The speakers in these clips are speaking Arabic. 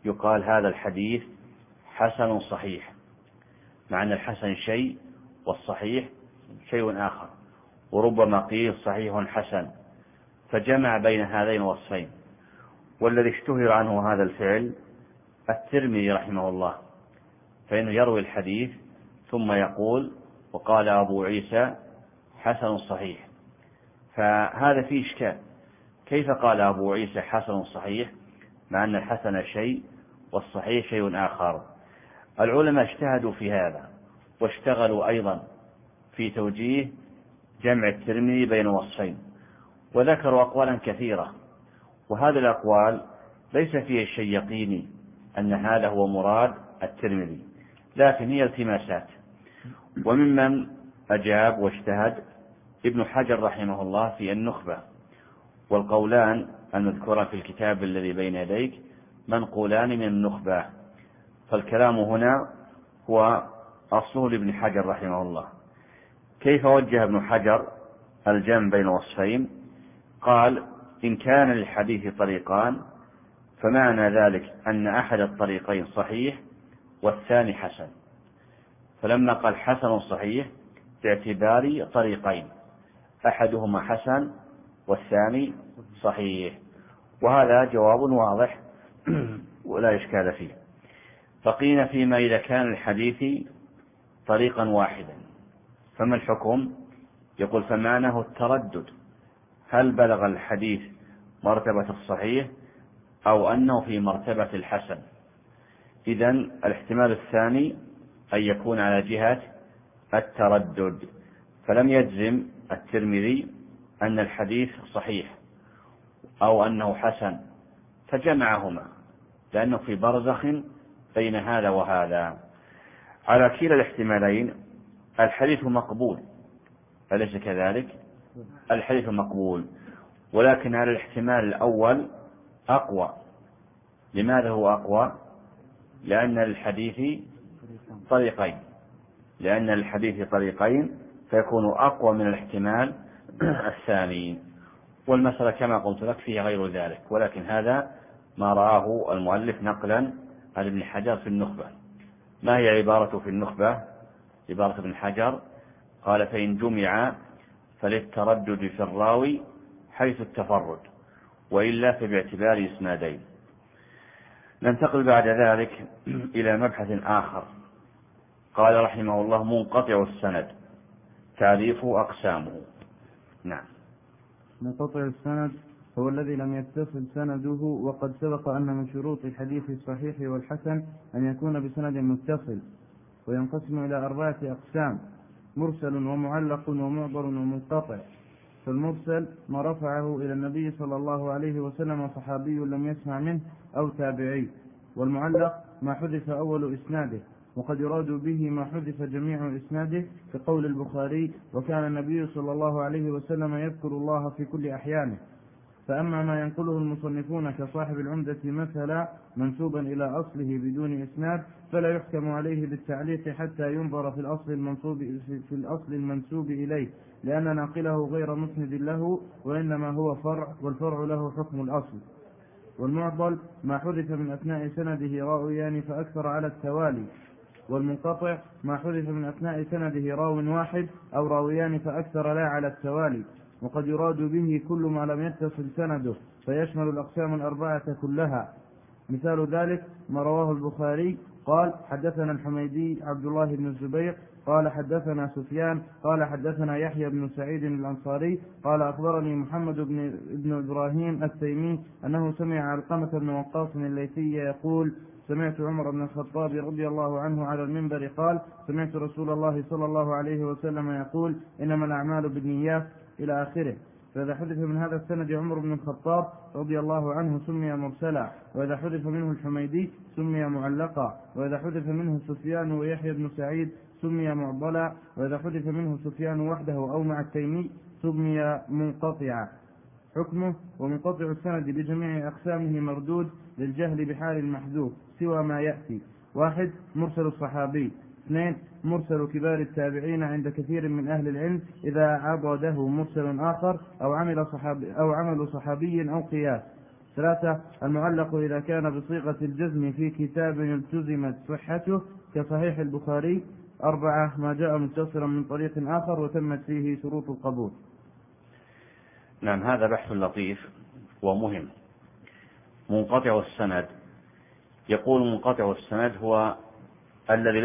يقال هذا الحديث حسن صحيح، مع أن الحسن شيء والصحيح شيء آخر، وربما قيل صحيح حسن، فجمع بين هذين الوصفين. والذي اشتهر عنه هذا الفعل الترمذي رحمه الله، فإنه يروي الحديث ثم يقول وقال أبو عيسى حسن صحيح، فهذا فيه إشكال، كيف قال أبو عيسى حسن صحيح مع أن الحسن شيء والصحيح شيء آخر؟ العلماء اجتهدوا في هذا، واشتغلوا أيضا في توجيه جمع الترمذي بين وصفين، وذكروا أقوالا كثيرة، وهذه الأقوال ليس فيه شيء يقيني أن هذا هو مراد الترمذي، لكن هي التماسات. وممن أجاب واجتهد ابن حجر رحمه الله في النخبة، والقولان المذكورة في الكتاب الذي بين يديك منقولان من النخبة، فالكلام هنا هو أصله لابن حجر رحمه الله. كيف وجه ابن حجر الجمع بين وصفين؟ قال إن كان للحديث طريقان فمعنى ذلك أن أحد الطريقين صحيح والثاني حسن، فلما قال حسن صحيح باعتبار طريقين، أحدهما حسن والثاني صحيح، وهذا جواب واضح ولا إشكال فيه. بقينا فيما إذا كان الحديث طريقا واحدا فما الحكم؟ يقول فمعناه التردد، هل بلغ الحديث مرتبة الصحيح أو أنه في مرتبة الحسن؟ إذن الاحتمال الثاني أن يكون على جهة التردد، فلم يجزم الترمذي أن الحديث صحيح أو أنه حسن، فجمعهما لأنه في برزخ بين هذا وهذا. على كلا الاحتمالين الحديث مقبول، أليس كذلك؟ الحديث مقبول، ولكن على الاحتمال الأول أقوى. لماذا هو أقوى؟ لأن الحديث طريقين فيكون أقوى من الاحتمال الثاني. والمسألة كما قلت لك فيها غير ذلك، ولكن هذا ما رآه المؤلف نقلا عن ابن حجر في النخبة. ما هي عبارة في النخبة؟ عبارة ابن حجر قال فإن جمع فللتردد في الراوي حيث التفرد، وإلا فباعتبار إسنادين. ننتقل بعد ذلك إلى مبحث آخر. قال رحمه الله منقطع السند، تعريفه أقسامه. نعم. منقطع السند هو الذي لم يتصل سنده، وقد سبق أن من شروط الحديث الصحيح والحسن أن يكون بسند متصل، وينقسم إلى 4 أقسام: مرسل ومعلق ومعضل ومنقطع. فالمرسل ما رفعه إلى النبي صلى الله عليه وسلم صحابي لم يسمع منه أو تابعي. والمعلق ما حذف أول إسناده، وقد يراد به ما حذف جميع إسناده، كقول البخاري وكان النبي صلى الله عليه وسلم يذكر الله في كل أحيانه. فأما ما ينقله المصنفون كصاحب العمدة مثلا منسوبا إلى أصله بدون إسناد فلا يحكم عليه بالتعليق حتى ينظر في الأصل المنسوب إليه، لأن ناقله غير مسند له، وإنما هو فرع، والفرع له حكم الأصل. والمعضل ما حذف من أثناء سنده راويان فأكثر على التوالي. والمنقطع ما حذف من أثناء سنده راو واحد أو راويان فأكثر لا على التوالي. وقد يراد به كل ما لم يتصل سنده، فيشمل الأقسام 4 كلها. مثال ذلك ما رواه البخاري قال حدثنا الحميدي عبد الله بن الزبير قال حدثنا سفيان قال حدثنا يحيى بن سعيد الأنصاري قال أخبرني محمد بن إبراهيم التيمي أنه سمع علقمة بن وقاص الليثي يقول سمعت عمر بن الخطاب رضي الله عنه على المنبر قال سمعت رسول الله صلى الله عليه وسلم يقول إنما الأعمال بالنيات إلى آخره. فإذا حذف من هذا السند عمر بن الخطاب رضي الله عنه سمي مرسلا، وإذا حذف منه الحميدي سمي معلقا، وإذا حذف منه سفيان ويحيى بن سعيد سمي معضلا، وإذا حذف منه سفيان وحده أو مع التيمي سمي منقطعا. حكمه ومنقطع السند بجميع أقسامه مردود للجهل بحال المحذوف سوى ما يأتي: 1 مرسل الصحابي، 2 مرسل كبار التابعين عند كثير من أهل العلم إذا عضده مرسل آخر أو عمل صحابي أو قياس، 3. المعلق إذا كان بصيغة الجزم في كتاب التزمت صحته كصحيح البخاري. 4. ما جاء متصلا من طريق آخر وتمت فيه شروط القبول. نعم، هذا بحث لطيف ومهم. منقطع السند، يقول منقطع السند هو الذي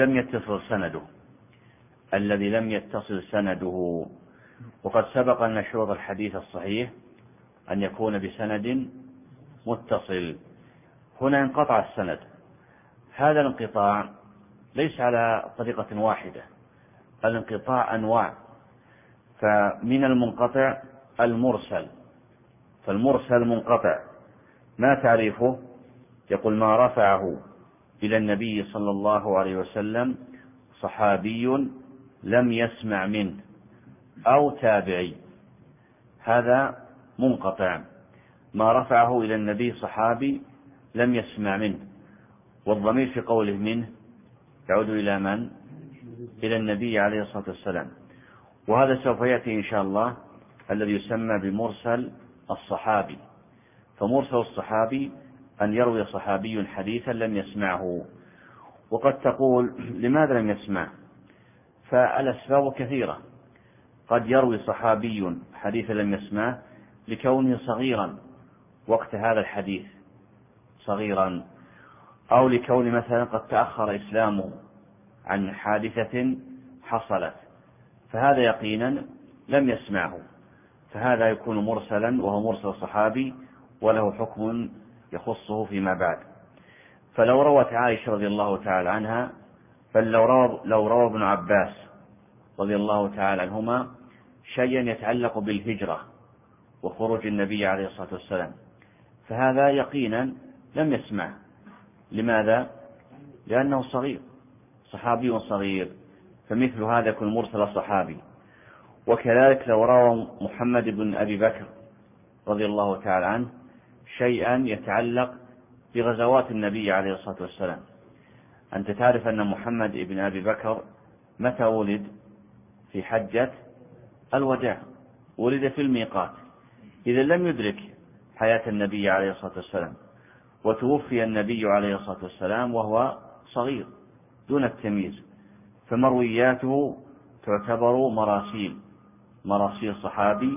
لم يتصل سنده. وقد سبق أن شروط الحديث الصحيح أن يكون بسند متصل. هنا انقطع السند. هذا الانقطاع ليس على طريقة واحدة، الانقطاع أنواع. فمن المنقطع المرسل، فالمرسل منقطع. ما تعريفه؟ يقول ما رفعه إلى النبي صلى الله عليه وسلم صحابي لم يسمع منه أو تابعي، هذا منقطع. ما رفعه إلى النبي صحابي لم يسمع منه، والضمير في قوله منه يعود إلى من؟ إلى النبي عليه الصلاة والسلام. وهذا سوف يأتي إن شاء الله الذي يسمى بمرسل الصحابي. فمرسل الصحابي أن يروي صحابي حديثا لم يسمعه. وقد تقول لماذا لم يسمع؟ فالأسباب كثيرة. قد يروي صحابي حديثا لم يسمعه لكونه صغيرا وقت هذا الحديث، صغيرا، أو لكون مثلا قد تأخر إسلامه عن حادثة حصلت، فهذا يقينا لم يسمعه، فهذا يكون مرسلا وهو مرسل صحابي وله حكم يخصه فيما بعد. فلو روت عائشة رضي الله تعالى عنها، بل لو روى ابن عباس رضي الله تعالى عنهما شيئا يتعلق بالهجرة وخروج النبي عليه الصلاة والسلام، فهذا يقينا لم يسمع. لماذا؟ لأنه صغير، صحابي صغير، فمثل هذا يكون مرسل صحابي. وكذلك لو روى محمد بن أبي بكر رضي الله تعالى عنه شيئا يتعلق بغزوات النبي عليه الصلاة والسلام. أنت تعرف أن محمد بن أبي بكر متى ولد؟ في حجة الوداع، ولد في الميقات، إذا لم يدرك حياة النبي عليه الصلاة والسلام، وتوفي النبي عليه الصلاة والسلام وهو صغير دون التمييز، فمروياته تعتبر مراسيل صحابي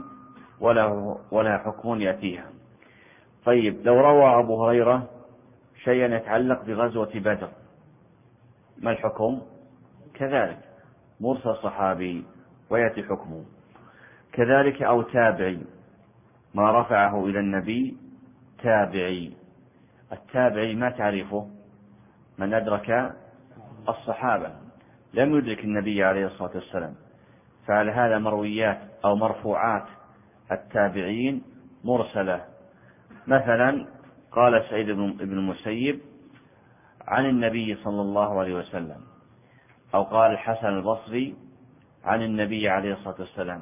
ولا حكم يأتيها. طيب، لو روى أبو هريرة شيئا يتعلق بغزوة بدر، ما الحكم؟ كذلك مرسل صحابي ويأتي حكمه. كذلك أو تابعي، ما رفعه إلى النبي تابعي. التابعي ما تعرفه؟ من أدرك الصحابة لم يدرك النبي عليه الصلاة والسلام، فعلى هذا مرويات أو مرفوعات التابعين مرسلة. مثلا قال سعيد بن المسيب عن النبي صلى الله عليه وسلم، أو قال الحسن البصري عن النبي عليه الصلاة والسلام،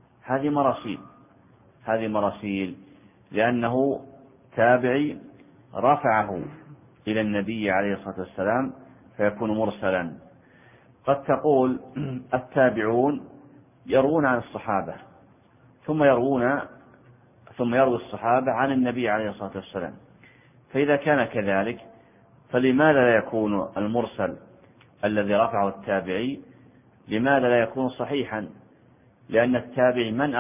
هذه مراسيل لأنه تابعي رفعه إلى النبي عليه الصلاة والسلام فيكون مرسلا. قد تقول التابعون يروون عن الصحابة ثم يروي الصحابة عن النبي عليه الصلاة والسلام، فإذا كان كذلك فلماذا لا يكون المرسل الذي رفعه التابعي لماذا لا يكون صحيحا؟ لأن التابعي من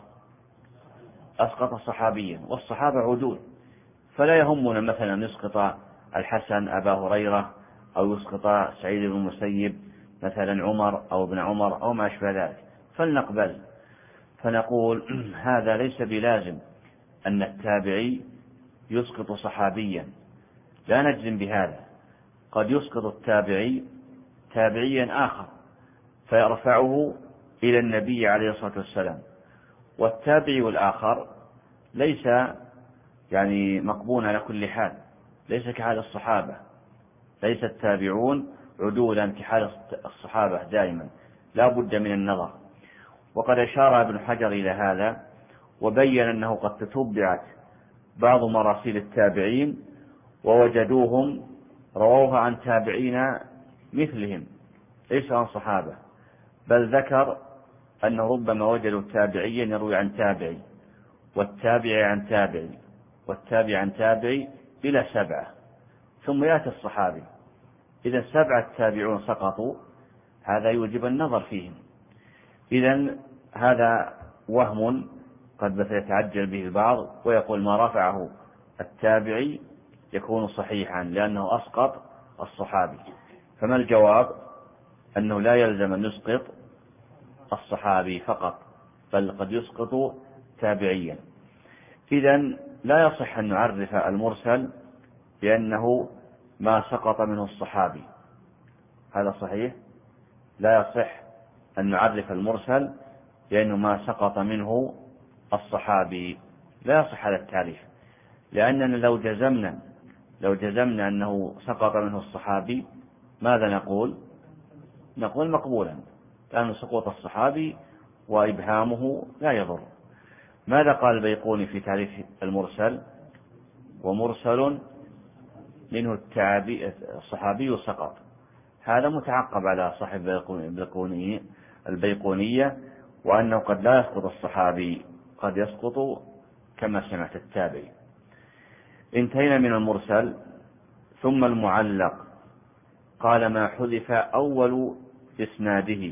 أسقط صحابيا، والصحابة عدول، فلا يهمنا مثلا يسقط الحسن أبا هريرة أو يسقط سعيد بن المسيب مثلا عمر أو ابن عمر أو ما أشبه ذلك، فلنقبل. فنقول هذا ليس بلازم أن التابعي يسقط صحابيا، لا نجزم بهذا. قد يسقط التابعي تابعيا آخر فيرفعه إلى النبي عليه الصلاة والسلام، والتابعي الآخر ليس مقبول على كل حال، ليس كحال الصحابة، ليس التابعون عدولا كحال الصحابة دائما، لا بد من النظر. وقد أشار ابن حجر إلى هذا وبين أنه قد تتبعت بعض مراسيل التابعين ووجدوهم رووها عن تابعين مثلهم ليس عن صحابة، بل ذكر أنه ربما وجدوا تابعيا يروي عن تابعي والتابعي عن تابعي والتابع عن تابعي إلى 7، ثم يأتي الصحابي. إذا 7 تابعون سقطوا، هذا يوجب النظر فيهم. إذا هذا وهم قد يتعجل به البعض ويقول ما رفعه التابعي يكون صحيحا لأنه أسقط الصحابي. فما الجواب؟ أنه لا يلزم أن يسقط الصحابي فقط، بل قد يسقط تابعيا. إذا لا يصح أن نعرف المرسل بأنه ما سقط منه الصحابي، هذا صحيح؟ لا يصح أن نعرف المرسل بأنه ما سقط منه الصحابي، لا يصح هذا التعريف، لأننا لو جزمنا أنه سقط منه الصحابي ماذا نقول؟ نقول مقبولا، لأن سقوط الصحابي وإبهامه لا يضر. ماذا قال البيقوني في تعريف المرسل؟ ومرسل منه الصحابي سقط. هذا متعقب على صاحب البيقونية، وأنه قد لا يسقط الصحابي، قد يسقط كما سمعت التابعي. انتهينا من المرسل. ثم المعلق قال ما حذف أول إسناده،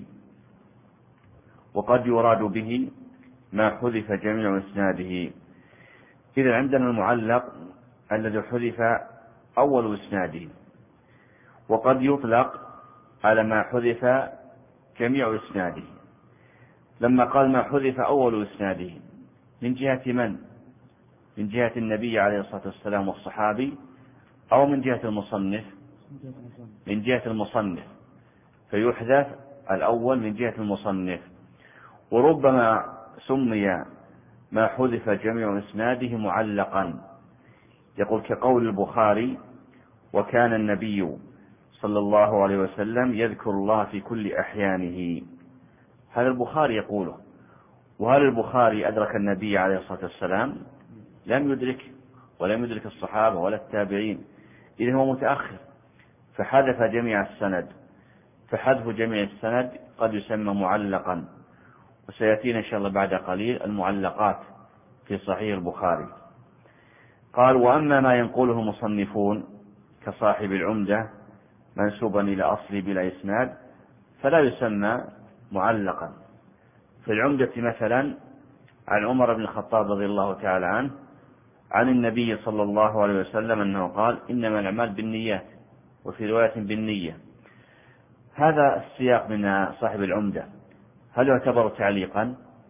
وقد يراد به ما حذف جميع إسناده. إذا عندنا المعلق الذي حذف أول إسناده، وقد يطلق على ما حذف جميع إسناده. لما قال ما حذف أول إسناده، من جهة من؟ من جهة النبي عليه الصلاة والسلام والصحابي، أو من جهة المصنف؟ من جهة المصنف، فيحذف الأول من جهة المصنف. وربما سمي ما حذف جميع إسناده معلقا، يقول كقول البخاري وكان النبي صلى الله عليه وسلم يذكر الله في كل أحيانه. هذا البخاري يقوله، وهل البخاري أدرك النبي عليه الصلاة والسلام؟ لم يدرك، ولم يدرك الصحابة ولا التابعين، إذن هو متأخر، فحذف جميع السند. فحذف جميع السند قد يسمى معلقا، وسيأتينا إن شاء الله بعد قليل المعلقات في صحيح البخاري. قال وأما ما ينقله المصنفون كصاحب العمدة منسوبا إلى أصل بلا إسناد فلا يسمى معلقا. في العمدة مثلا عن عمر بن الخطاب رضي الله تعالى عنه عن النبي صلى الله عليه وسلم أنه قال إنما الأعمال بالنيات، وفي رواية بالنية. هذا السياق من صاحب العمدة، هل يعتبر تعليقا؟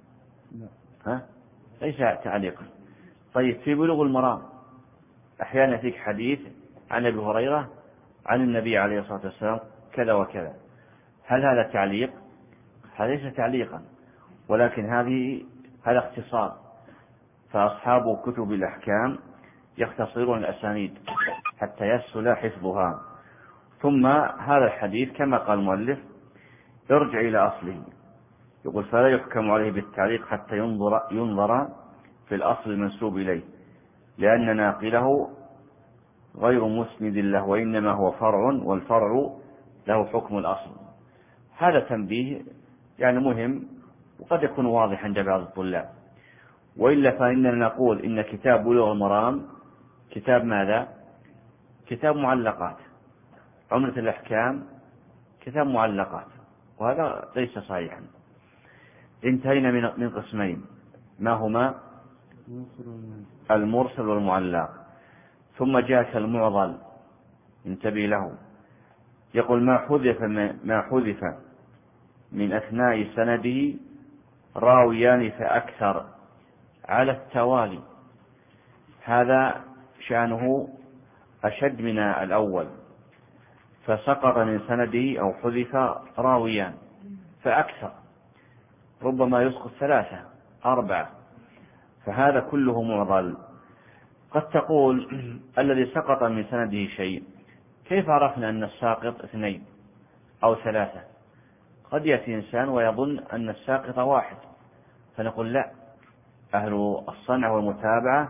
ليس تعليقا. طيب في بلوغ المرام أحيانا فيك حديث عن أبي هريرة عن النبي عليه الصلاة والسلام كذا وكذا، هل هذا تعليق؟ هذا ليس تعليقا، ولكن هذا اختصار. فأصحاب كتب الأحكام يختصرون الأسانيد حتى يسهل حفظها. ثم هذا الحديث كما قال المؤلف يرجع إلى أصله، يقول فلا يحكم عليه بالتعليق حتى ينظر في الأصل المنسوب إليه، لأن ناقله غير مسند له، وإنما هو فرع، والفرع له حكم الأصل. هذا تنبيه يعني مهم، وقد يكون واضح عند بعض الطلاب. وإلا فإننا نقول إن كتاب بلوغ المرام كتاب ماذا؟ كتاب معلقات. عمدة الأحكام كتاب معلقات، وهذا ليس صحيحا. انتهينا من قسمين، ما هما؟ المرسل والمعلق. ثم جاءك المعضل، انتبه له، يقول ما حذف من أثناء سنده راويان فأكثر على التوالي. هذا شأنه أشد من الأول، فسقط من سنده أو حذف راويان فأكثر، ربما يسقط 3 4، فهذا كله معضل. قد تقول الذي سقط من سنده شيء، كيف عرفنا أن الساقط 2 أو 3؟ قد يأتي إنسان ويظن أن الساقط 1، فنقول لا، أهل الصنع والمتابعة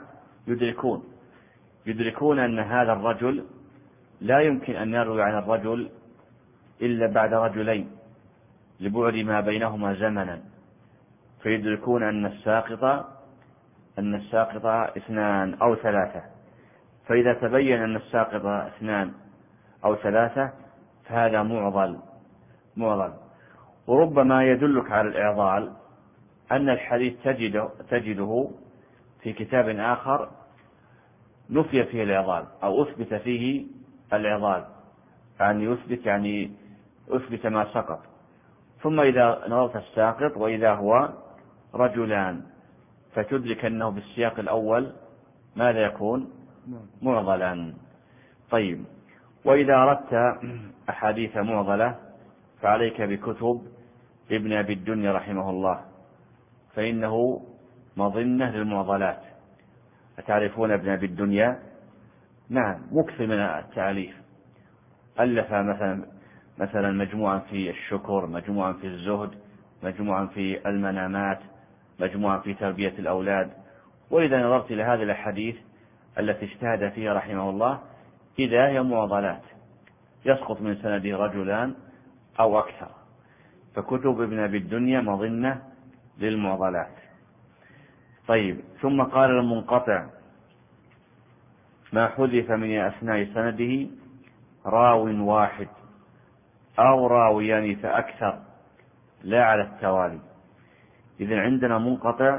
يدركون أن هذا الرجل لا يمكن أن يروي عن الرجل إلا بعد رجلين لبعد ما بينهما زمنا، فيدركون أن الساقط أن الساقط 2 أو 3، فإذا تبين أن الساقط 2 أو 3 فهذا معضل. وربما يدلك على الإعضال أن الحديث تجده في كتاب آخر نفي فيه الإعضال أو أثبت فيه الإعضال، يعني أثبت ما سقط، ثم إذا نظرت الساقط وإذا هو رجلان فتدرك أنه بالسياق الأول ماذا يكون؟ معضلا. طيب، وإذا أردت أحاديث معضلة فعليك بكتب ابن أبي الدنيا رحمه الله، فإنه مظنة للمعضلات. أتعرفون ابن أبي الدنيا؟ نعم، مكثر من التأليف، ألف مثلا مجموعا في الشكر، مجموعا في الزهد، مجموعا في المنامات، مجموعا في تربية الأولاد. وإذا نظرت إلى هذه الأحاديث التي اجتهد فيها رحمه الله إذا هي معضلات يسقط من سنده رجلان أو أكثر، فكتب ابن أبي الدنيا مظنة للمعضلات. طيب، ثم قال المنقطع ما حذف من أثناء سنده راو واحد أو راويان فأكثر لا على التوالي. إذن عندنا منقطع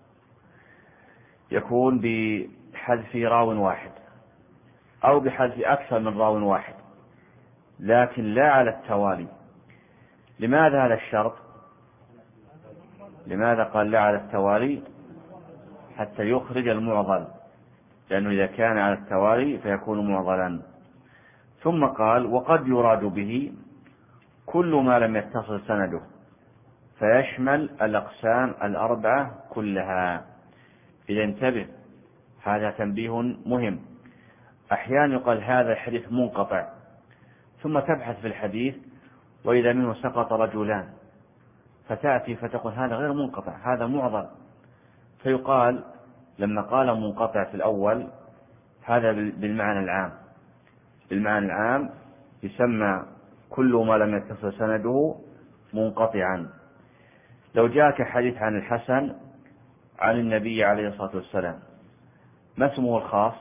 يكون بحذف راو واحد أو بحذف أكثر من راو واحد، لكن لا على التوالي. لماذا هذا الشرط؟ لماذا قال لا على التوالي؟ حتى يخرج المعضل، لأنه إذا كان على التوالي فيكون معضلا. ثم قال وقد يراد به كل ما لم يتصل سنده، فيشمل الأقسام 4 كلها. إذا انتبه، هذا تنبيه مهم. أحيانا يقال هذا الحديث منقطع، ثم تبحث في الحديث وإذا منه سقط رجلان، فتأتي فتقول هذا غير منقطع، هذا معضل. فيقال لما قال منقطع في الأول هذا بالمعنى العام يسمى كل ما لم يتصل سنده منقطعا. لو جاءك حديث عن الحسن عن النبي عليه الصلاة والسلام، ما اسمه الخاص؟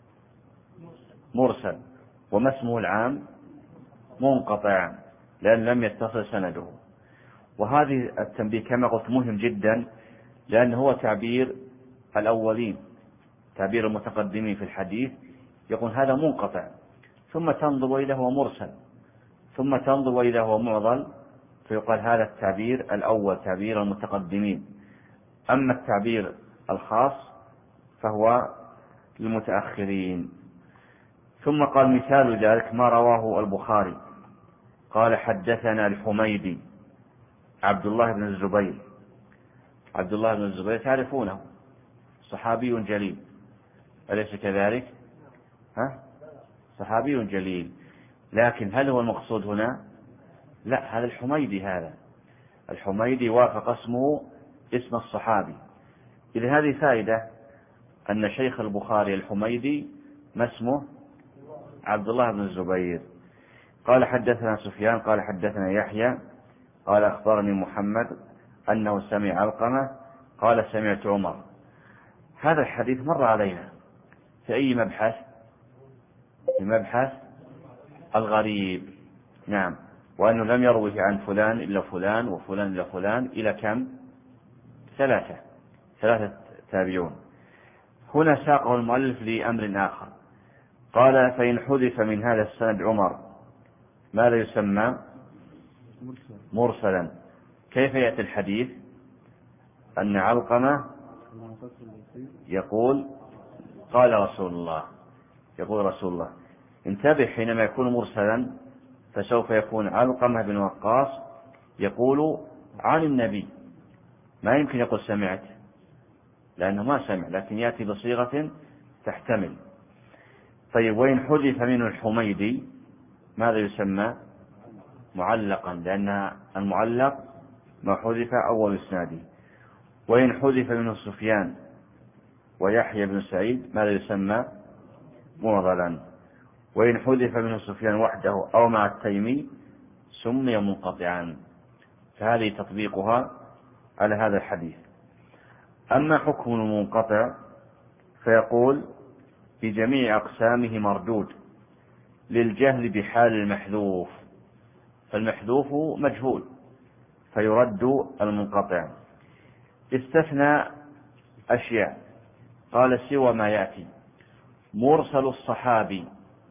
مرسل. وما اسمه العام؟ منقطع، لأن لم يتصل سنده. وهذه التنبيه كما قلت مهم جدا، لأنه هو تعبير الأولين، تعبير المتقدمين في الحديث، يقول هذا منقطع، ثم تنظر وإذا هو مرسل، ثم تنظر وإذا هو معضل، فيقال هذا التعبير الأول تعبير المتقدمين. أما التعبير الخاص فهو للمتأخرين. ثم قال مثال ذلك ما رواه البخاري قال حدثنا الحميدي عبد الله بن الزبير. عبد الله بن الزبير تعرفونه، صحابي جليل، أليس كذلك؟ صحابي جليل، لكن هل هو المقصود هنا؟ لا، هذا الحميدي، هذا الحميدي وافق اسمه اسم الصحابي. إذا هذه فائدة أن شيخ البخاري الحميدي ما اسمه؟ عبد الله بن الزبير. قال حدثنا سفيان قال حدثنا يحيى قال أخبرني محمد أنه سمع علقمة قال سمعت عمر. هذا الحديث مر علينا في أي مبحث؟ في مبحث الغريب. نعم، وأنه لم يروه عن فلان إلا فلان وفلان إلا فلان إلى كم؟ 3 تابعون. هنا ساقه المؤلف لأمر آخر، قال فإن حذف من هذا السند عمر ماذا يسمى؟ مرسلا. كيف يأتي الحديث؟ أن علقمة يقول قال رسول الله، يقول رسول الله. انتبه، حينما يكون مرسلا فسوف يكون علقمة بن وقاص يقول عن النبي، ما يمكن يقول سمعت، لأنه ما سمع، لكن يأتي بصيغة تحتمل. طيب، وإن حذف منه الحميدي ماذا يسمى؟ معلقا، لأن المعلق ما حذف أول إسناده. وإن حذف منه سفيان ويحيى بن سعيد ماذا يسمى؟ معضلا. وإن حذف منه سفيان وحده أو مع التيمي سمي منقطعا. فهذه تطبيقها على هذا الحديث. أما حكم المنقطع فيقول في جميع أقسامه مردود للجهل بحال المحذوف، فالمحذوف مجهول فيرد المنقطع. استثنى أشياء، قال سوى ما يأتي. مرسل الصحابي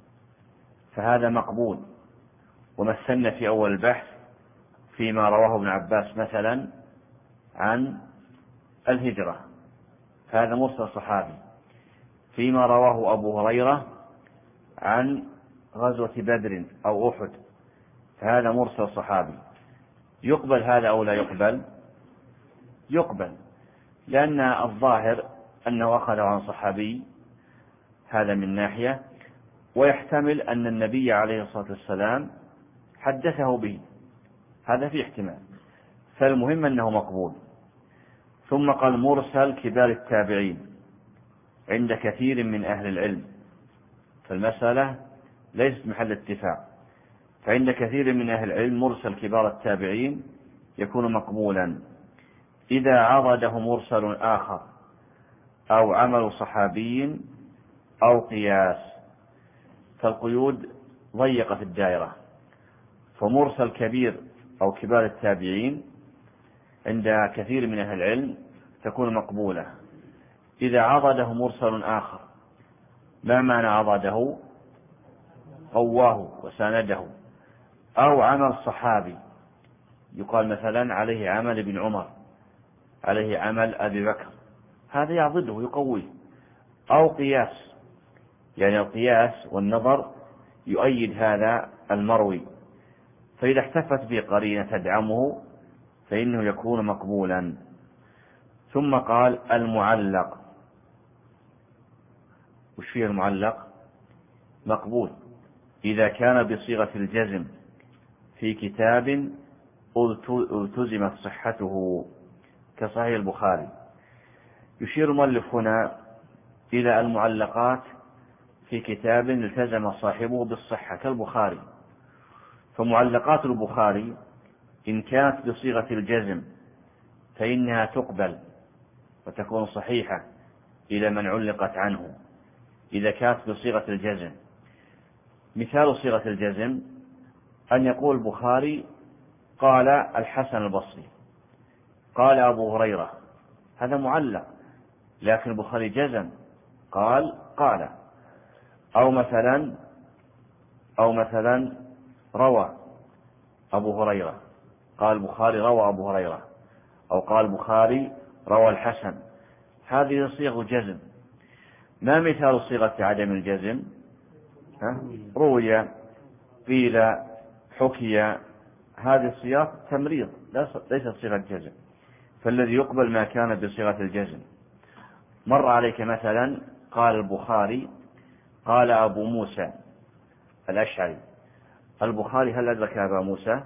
فهذا مقبول، ومثلنا في أول البحث فيما رواه ابن عباس مثلا عن الهجرة، فهذا مرسل صحابي. فيما رواه أبو هريرة عن غزوة بدر أو أحد، فهذا مرسل صحابي. يقبل هذا أو لا يقبل؟ يقبل، لأن الظاهر أنه أخذه عن صحابي، هذا من ناحية، ويحتمل أن النبي عليه الصلاة والسلام حدثه به، هذا في احتمال، فالمهم أنه مقبول. ثم قال مرسل كبار التابعين عند كثير من أهل العلم، فالمسألة ليست محل اتفاق، فعند كثير من أهل العلم مرسل كبار التابعين يكون مقبولا إذا عضده مرسل آخر أو عمل صحابي أو قياس، فالقيود ضيقة في الدائرة، فمرسل كبير أو كبار التابعين عند كثير من أهل العلم تكون مقبولة إذا عضده مرسل آخر. ما معنى عضده؟ قواه وسانده. أو عمل صحابي، يقال مثلا عليه عمل ابن عمر، عليه عمل أبي بكر، هذا يعضده يقويه. أو قياس، يعني القياس والنظر يؤيد هذا المروي، فإذا احتفت به قرينة تدعمه فإنه يكون مقبولا. ثم قال المعلق. وش فيه المعلق؟ مقبول إذا كان بصيغة الجزم في كتاب التزمت صحته كصحيح البخاري. يشير المؤلف هنا إلى المعلقات في كتاب التزم صاحبه بالصحة كالبخاري، فمعلقات البخاري إن كانت بصيغة الجزم فإنها تقبل وتكون صحيحة إلى من علقت عنه إذا كانت بصيغة الجزم. مثال صيغة الجزم أن يقول البخاري قال الحسن البصري، قال أبو هريرة، هذا معلق، لكن البخاري جزم قال. أو مثلا روى أبو هريرة، قال البخاري روى أبو هريرة، أو قال البخاري روى الحسن، هذه صيغ جزم. ما مثال صيغة عدم الجزم؟ روي، قيل، حكي، هذه الصيغ تمريض ليست صيغة جزم، فالذي يقبل ما كان بصيغة الجزم. مر عليك مثلا قال البخاري قال أبو موسى الأشعري، البخاري هل أدرك أبا موسى؟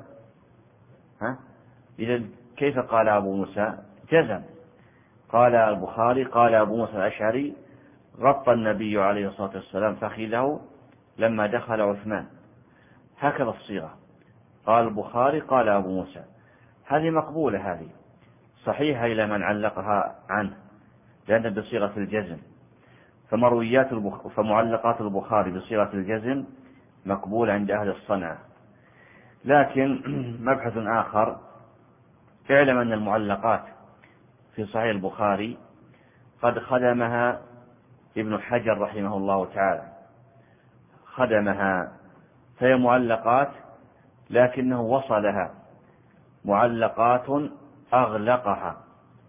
إذا كيف قال أبو موسى؟ جزم. قال البخاري قال أبو موسى الأشعري غطى النبي عليه الصلاة والسلام فخذه لما دخل عثمان، هكذا الصيغة. قال البخاري قال أبو موسى، هذه مقبولة، هذه صحيحة إلى من علقها عنه لأنها بصيغة الجزم. فمعلقات البخاري بصيغة الجزم مقبول عند أهل الصنعة. لكن مبحث آخر، اعلم أن المعلقات في صحيح البخاري قد خدمها ابن حجر رحمه الله تعالى، خدمها، فهي معلقات لكنه وصلها معلقات أغلقها.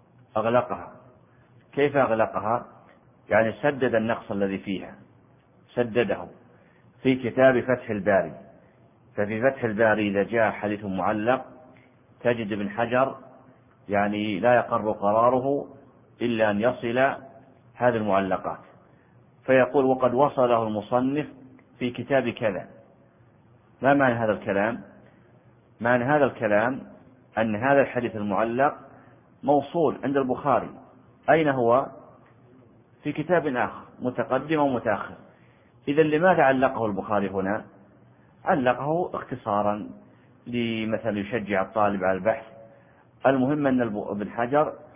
كيف أغلقها؟ يعني سدد النقص الذي فيها، سدده في كتاب فتح الباري. ففي فتح الباري إذا جاء حديث معلق تجد ابن حجر يعني لا يقر قراره إلا أن يصل هذه المعلقات، فيقول وقد وصله المصنف في كتاب كذا. ما معنى هذا الكلام؟ معنى هذا الكلام أن هذا الحديث المعلق موصول عند البخاري، أين هو؟ في كتاب آخر متقدم ومتأخر. إذا لماذا علقه البخاري هنا؟ علقه اختصارا لمثل يشجع الطالب على البحث. المهم أن ابن حجر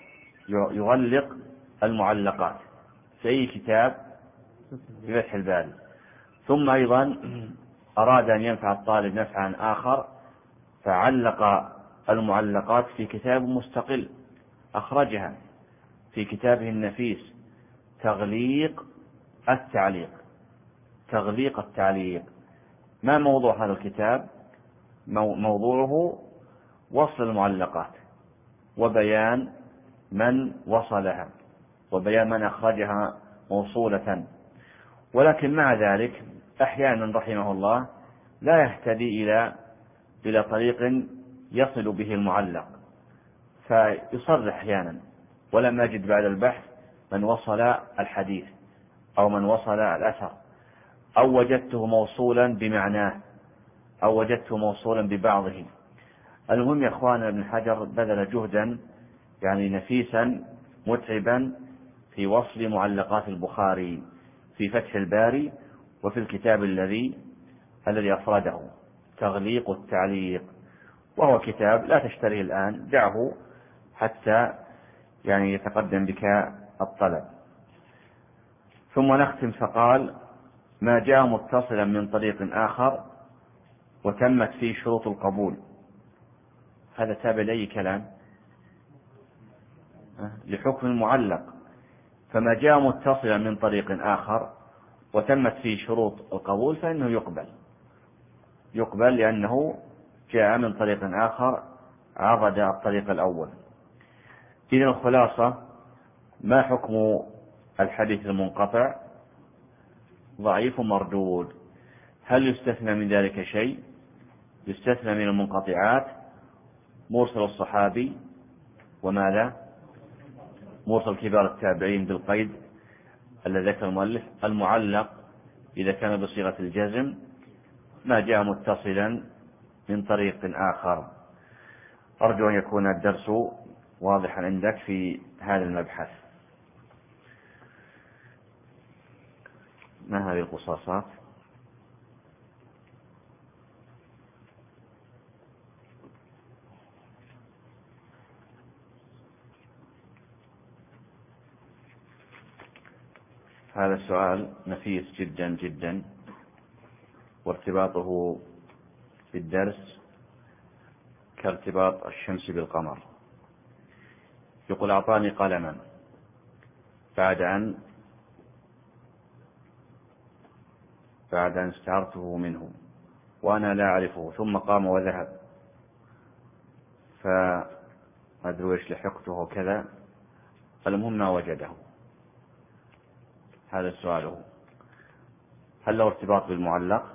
يغلق المعلقات في أي كتاب في فتح الباري. ثم أيضا أراد أن ينفع الطالب نفعا آخر فعلق المعلقات في كتاب مستقل أخرجها في كتابه النفيس تغليق التعليق. تغليق التعليق. ما موضوع هذا الكتاب؟ موضوعه وصل المعلقات وبيان من وصلها وبيان من أخرجها موصولة. ولكن مع ذلك أحيانا رحمه الله لا يهتدي إلى طريق يصل به المعلق فيصرح أحيانا ولم يجد بعد البحث من وصل الحديث أو من وصل الأثر أو وجدته موصولا بمعناه أو وجدته موصولا ببعضه. المهم يا أخوانا ابن حجر بذل جهدا يعني نفيسا متعبا في وصل معلقات البخاري في فتح الباري وفي الكتاب الذي أفرده تغليق التعليق، وهو كتاب لا تشتريه الآن، دعه حتى يعني يتقدم بك الطلب. ثم نختم فقال: ما جاء متصلا من طريق آخر وتمت فيه شروط القبول. هذا تابع لأي كلام؟ لحكم المعلق. فما جاء متصلا من طريق آخر وتمت فيه شروط القبول فإنه يقبل لأنه جاء من طريق آخر عضد الطريق الأول. إذن الخلاصة: ما حكم الحديث المنقطع؟ ضعيف مردود. هل يستثنى من ذلك شيء؟ يستثنى من المنقطعات مرسل الصحابي وماذا؟ مرسل كبار التابعين بالقيد الذي ذكر المؤلف. المعلق إذا كان بصيغة الجزم ما جاء متصلا من طريق آخر. أرجو أن يكون الدرس واضحا عندك في هذا المبحث. ما هذه القصاصات؟ هذا السؤال نفيس جدا جدا، وارتباطه بالدرس كارتباط الشمس بالقمر. يقول: أعطاني قلما بعد أن استعرته منه وأنا لا أعرفه، ثم قام وذهب، فأدري إيش لحقته كذا، المهم ما وجده. هذا السؤال. هل له ارتباط بالمعلق؟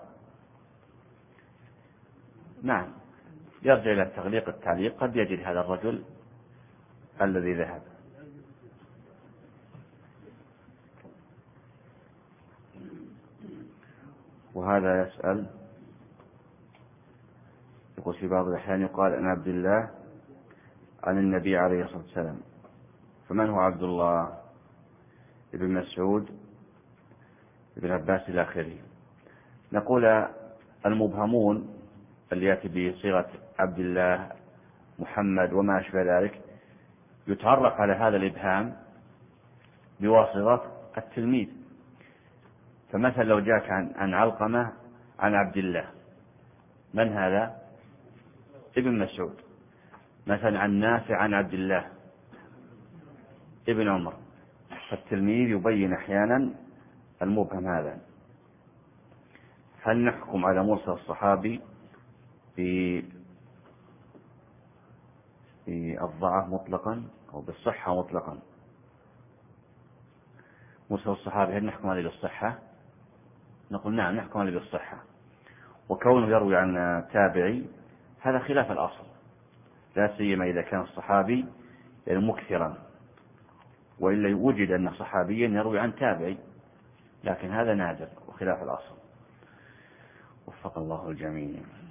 نعم، يرجع إلى تغليق التعليق. قد يجد هذا الرجل الذي ذهب. وهذا يسأل، يقول: في بعض الأحيان يقال أن عبد الله عن النبي عليه الصلاة والسلام، فمن هو عبد الله؟ ابن مسعود، ابن عباس إلى آخره. نقول: المبهمون اللي يأتي بصيغة عبد الله، محمد وما أشبه ذلك يتعرف على هذا الإبهام بواسطة التلميذ. فمثلا لو جاءك عن علقمة عن عبد الله، من هذا؟ ابن مسعود. مثلا عن نافع عن عبد الله ابن عمر. فالتلميذ يبين أحيانا المبهم هذا. هل نحكم على مرسل الصحابي بالضعف مطلقا أو بالصحة مطلقا؟ مرسل الصحابي هل نحكم عليه بالصحة؟ نقول نعم، نحكم عليه بالصحة. وكونه يروي عن تابعي هذا خلاف الأصل، لا سيما إذا كان الصحابي يعني مكثرا، وإلا وجد أن صحابيا يروي عن تابعي، لكن هذا نادر وخلاف الأصل. وفق الله الجميع.